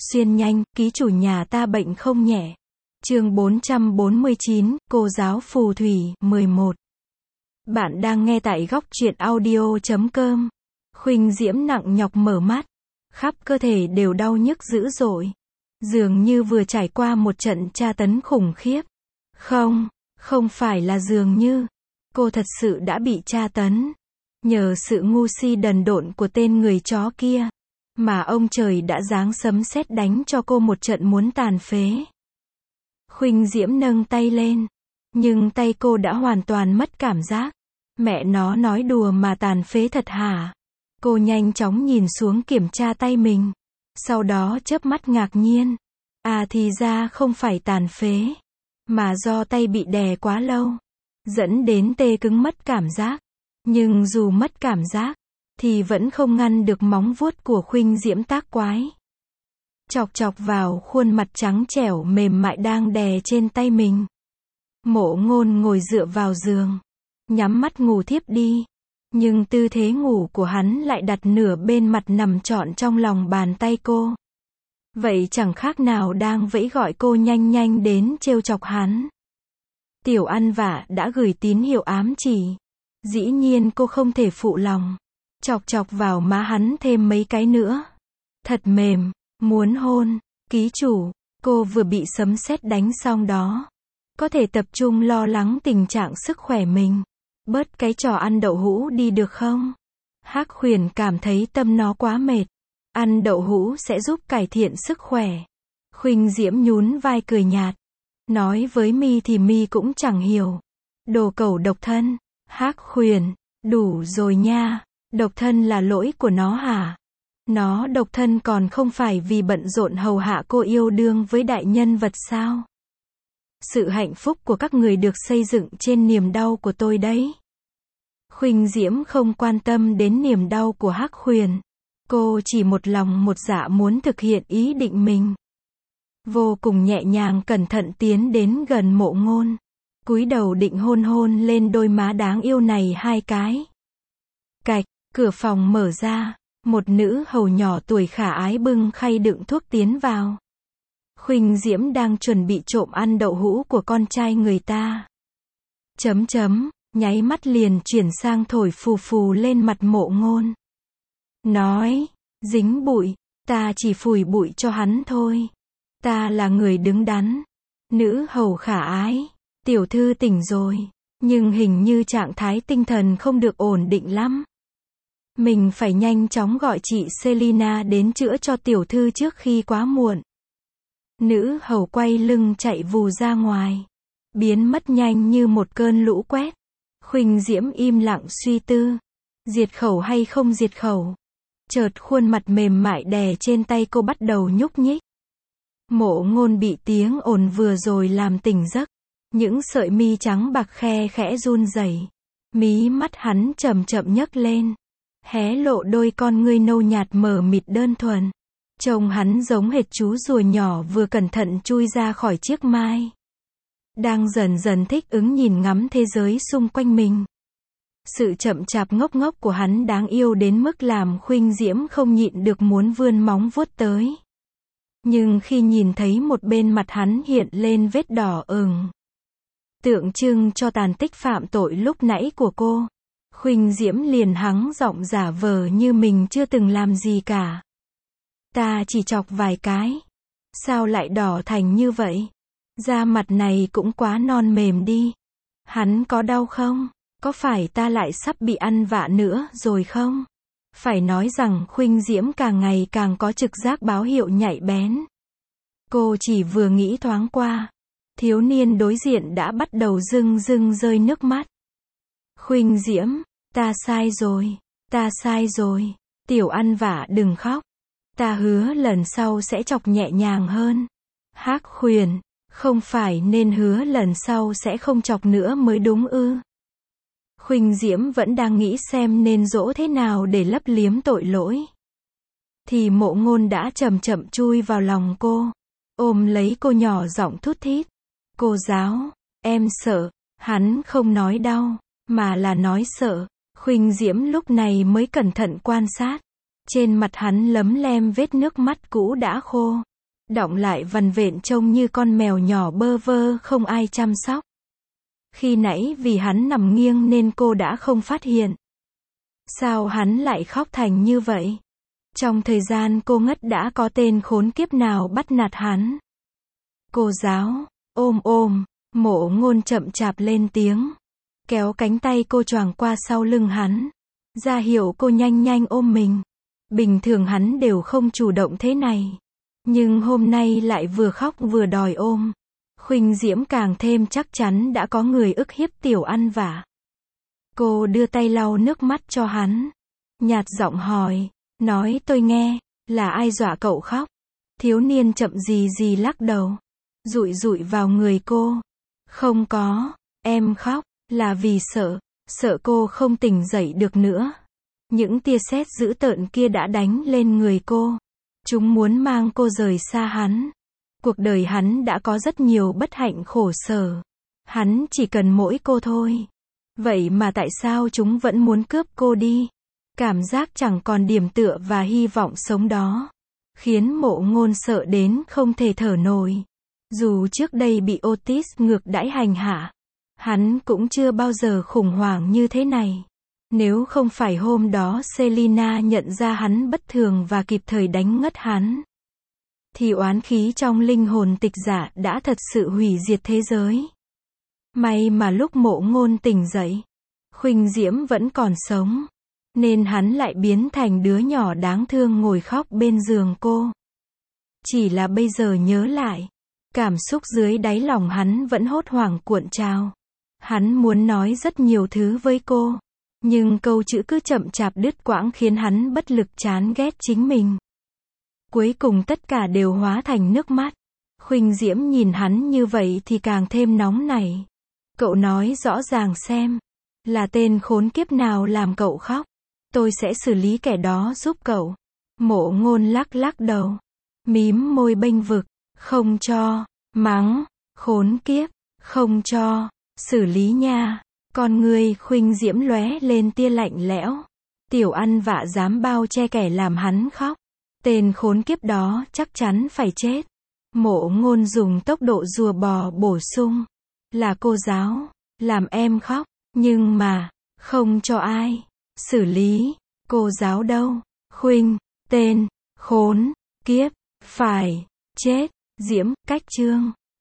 Xuyên nhanh, ký chủ nhà ta bệnh không nhẹ. Chương 449, cô giáo phù thủy, 11. Bạn đang nghe tại góc truyện audio.com. Khuynh Diễm nặng nhọc mở mắt. Khắp cơ thể đều đau nhức dữ dội. Dường như vừa trải qua một trận tra tấn khủng khiếp. Không phải là dường như. Cô thật sự đã bị tra tấn. Nhờ sự ngu si đần độn của tên người chó kia. Mà ông trời đã giáng sấm sét đánh cho cô một trận muốn tàn phế. Khuynh Diễm nâng tay lên. Nhưng tay cô đã hoàn toàn mất cảm giác. Mẹ nó nói đùa mà tàn phế thật hả? Cô nhanh chóng nhìn xuống kiểm tra tay mình. Sau đó chớp mắt ngạc nhiên. À thì ra không phải tàn phế. Mà do tay bị đè quá lâu. Dẫn đến tê cứng mất cảm giác. Nhưng dù mất cảm giác, thì vẫn không ngăn được móng vuốt của Khuynh Diễm tác quái. Chọc chọc vào khuôn mặt trắng trẻo mềm mại đang đè trên tay mình. Mộ Ngôn ngồi dựa vào giường. Nhắm mắt ngủ thiếp đi. Nhưng tư thế ngủ của hắn lại đặt nửa bên mặt nằm trọn trong lòng bàn tay cô. Vậy chẳng khác nào đang vẫy gọi cô nhanh nhanh đến trêu chọc hắn. Tiểu Ăn Vạ đã gửi tín hiệu ám chỉ. Dĩ nhiên cô không thể phụ lòng. Chọc chọc vào má hắn thêm mấy cái nữa. Thật mềm, muốn hôn. Ký chủ, cô vừa bị sấm sét đánh xong đó. Có thể tập trung lo lắng tình trạng sức khỏe mình. Bớt cái trò ăn đậu hũ đi được không? Hắc Huyền cảm thấy tâm nó quá mệt. Ăn đậu hũ sẽ giúp cải thiện sức khỏe. Khuynh Diễm nhún vai cười nhạt. Nói với mi thì mi cũng chẳng hiểu. Đồ cẩu độc thân. Hắc Huyền, đủ rồi nha. Độc thân là lỗi của nó hả? Nó độc thân còn không phải vì bận rộn hầu hạ cô yêu đương với đại nhân vật sao? Sự hạnh phúc của các người được xây dựng trên niềm đau của tôi đấy. Khuynh Diễm không quan tâm đến niềm đau của Hắc Huyền. Cô chỉ một lòng một dạ muốn thực hiện ý định mình. Vô cùng nhẹ nhàng cẩn thận tiến đến gần Mộ Ngôn. Cúi đầu định hôn lên đôi má đáng yêu này hai cái. Cạch, cửa phòng mở ra. Một nữ hầu nhỏ tuổi khả ái bưng khay đựng thuốc tiến vào. Khuynh Diễm đang chuẩn bị trộm ăn đậu hũ của con trai người ta. Nháy mắt liền chuyển sang thổi phù phù lên mặt Mộ Ngôn. Nói, dính bụi, ta chỉ phủi bụi cho hắn thôi. Ta là người đứng đắn. Nữ hầu khả ái, tiểu thư tỉnh rồi, nhưng hình như trạng thái tinh thần không được ổn định lắm. Mình phải nhanh chóng gọi chị Selina đến chữa cho tiểu thư trước khi quá muộn. Nữ hầu quay lưng chạy vù ra ngoài. Biến mất nhanh như một cơn lũ quét. Khuynh Diễm im lặng suy tư. Diệt khẩu hay không diệt khẩu? Chợt khuôn mặt mềm mại đè trên tay cô bắt đầu nhúc nhích. Mộ Ngôn bị tiếng ồn vừa rồi làm tỉnh giấc. Những sợi mi trắng bạc khe khẽ run rẩy. Mí mắt hắn chậm chậm nhấc lên. Hé lộ đôi con ngươi nâu nhạt mờ mịt đơn thuần. Trông hắn giống hệt chú rùa nhỏ vừa cẩn thận chui ra khỏi chiếc mai. Đang dần dần thích ứng nhìn ngắm thế giới xung quanh mình. Sự chậm chạp ngốc ngốc của hắn đáng yêu đến mức làm Khuynh Diễm không nhịn được muốn vươn móng vuốt tới. Nhưng khi nhìn thấy một bên mặt hắn hiện lên vết đỏ ửng, tượng trưng cho tàn tích phạm tội lúc nãy của cô, Khuynh Diễm liền hắng giọng giả vờ như mình chưa từng làm gì cả. Ta chỉ chọc vài cái. Sao lại đỏ thành như vậy? Da mặt này cũng quá non mềm đi. Hắn có đau không? Có phải ta lại sắp bị ăn vạ nữa rồi không? Phải nói rằng Khuynh Diễm càng ngày càng có trực giác báo hiệu nhạy bén. Cô chỉ vừa nghĩ thoáng qua. Thiếu niên đối diện đã bắt đầu rưng rưng rơi nước mắt. Khuynh Diễm, ta sai rồi. Tiểu Ăn Vạ đừng khóc. Ta hứa lần sau sẽ chọc nhẹ nhàng hơn. Hắc Huyền, không phải nên hứa lần sau sẽ không chọc nữa mới đúng ư? Khuynh Diễm vẫn đang nghĩ xem nên dỗ thế nào để lấp liếm tội lỗi. Thì Mộ Ngôn đã chậm chậm chui vào lòng cô. Ôm lấy cô nhỏ giọng thút thít. Cô giáo, em sợ. Hắn không nói đau, mà là nói sợ. Khuynh Diễm lúc này mới cẩn thận quan sát. Trên mặt hắn lấm lem vết nước mắt cũ đã khô. đọng lại vằn vện trông như con mèo nhỏ bơ vơ không ai chăm sóc. Khi nãy vì hắn nằm nghiêng nên cô đã không phát hiện. Sao hắn lại khóc thành như vậy? Trong thời gian cô ngất đã có tên khốn kiếp nào bắt nạt hắn? Cô giáo, ôm, Mộ Ngôn chậm chạp lên tiếng, kéo cánh tay cô choàng qua sau lưng hắn, ra hiệu cô nhanh nhanh ôm mình. Bình thường hắn đều không chủ động thế này, nhưng hôm nay lại vừa khóc vừa đòi ôm. Khuynh Diễm càng thêm chắc chắn đã có người ức hiếp Tiểu Ăn Vạ. Cô đưa tay lau nước mắt cho hắn, nhạt giọng hỏi, nói tôi nghe, là ai dọa cậu khóc? Thiếu niên chậm gì lắc đầu, dụi dụi vào người cô. Không có, em khóc, là vì sợ cô không tỉnh dậy được nữa. Những tia sét dữ tợn kia đã đánh lên người cô. Chúng muốn mang cô rời xa hắn. Cuộc đời hắn đã có rất nhiều bất hạnh khổ sở. Hắn chỉ cần mỗi cô thôi. Vậy mà tại sao chúng vẫn muốn cướp cô đi? Cảm giác chẳng còn điểm tựa và hy vọng sống đó khiến Mộ Ngôn sợ đến không thể thở nổi. Dù trước đây bị Otis ngược đãi hành hạ, hắn cũng chưa bao giờ khủng hoảng như thế này. Nếu không phải hôm đó Selina nhận ra hắn bất thường và kịp thời đánh ngất hắn, thì oán khí trong linh hồn Tịch Giả đã thật sự hủy diệt thế giới. May mà lúc Mộ Ngôn tỉnh dậy, Khuynh Diễm vẫn còn sống, nên hắn lại biến thành đứa nhỏ đáng thương ngồi khóc bên giường cô. Chỉ là bây giờ nhớ lại, cảm xúc dưới đáy lòng hắn vẫn hốt hoảng cuộn trào. Hắn muốn nói rất nhiều thứ với cô, nhưng câu chữ cứ chậm chạp đứt quãng khiến hắn bất lực chán ghét chính mình. Cuối cùng tất cả đều hóa thành nước mắt. Khuynh Diễm nhìn hắn như vậy thì càng thêm nóng nảy. Cậu nói rõ ràng xem, là tên khốn kiếp nào làm cậu khóc? Tôi sẽ xử lý kẻ đó giúp cậu. Mộ Ngôn lắc đầu, mím môi bênh vực, không cho, mắng, khốn kiếp, không cho, xử lý nha. Con người Khuynh Diễm lóe lên tia lạnh lẽo. Tiểu Ăn Vạ dám bao che kẻ làm hắn khóc. Tên khốn kiếp đó chắc chắn phải chết. Mộ Ngôn dùng tốc độ rùa bò bổ sung. Là cô giáo, làm em khóc, nhưng mà, không cho ai xử lý. Cô giáo đâu? Khuynh, tên khốn kiếp, phải chết. Diễm, cách chương